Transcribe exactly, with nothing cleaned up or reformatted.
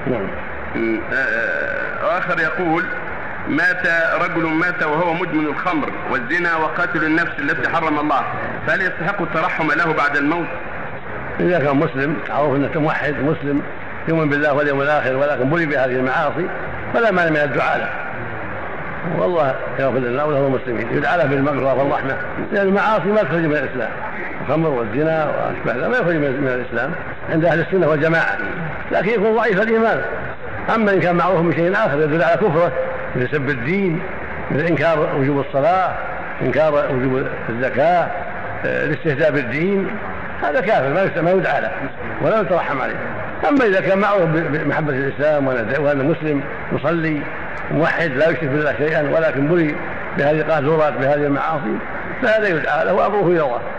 نعم. آخر يقول: مات رجل مات وهو مدمن الخمر والزنا وقاتل النفس التي حرم الله، فهل يستحق الترحم له بعد الموت؟ إذا كان مسلم معروف أنه موحد مسلم يؤمن بالله واليوم الآخر ولكن بلي بهذه المعاصي فلا مانع من الدعاء له، والله يغفر لنا وله المسلمين، يدعى له بالمغفرة والرحمة، لأن المعاصي ما تخرج من الإسلام، الخمر والزنا وأشبه ذلك ما يخرج من الإسلام عند أهل السنة والجماعة، لكن يكون ضعيف الإيمان. أما إن كان معروف بشيء آخر يدل على كفره من سب الدين، من إنكار وجوب الصلاة، إنكار وجوب الزكاة، الاستهزاء بالدين، هذا كافر ما يدعى له ولا يترحم عليه. أما إذا كان معروف بمحبة الإسلام وأنه مسلم يصلي موحد لا يشرك بالله شيئا ولكن بلي بهذه القاذورات بهذه المعاصي فهذا يدعى له وأمره إلى الله.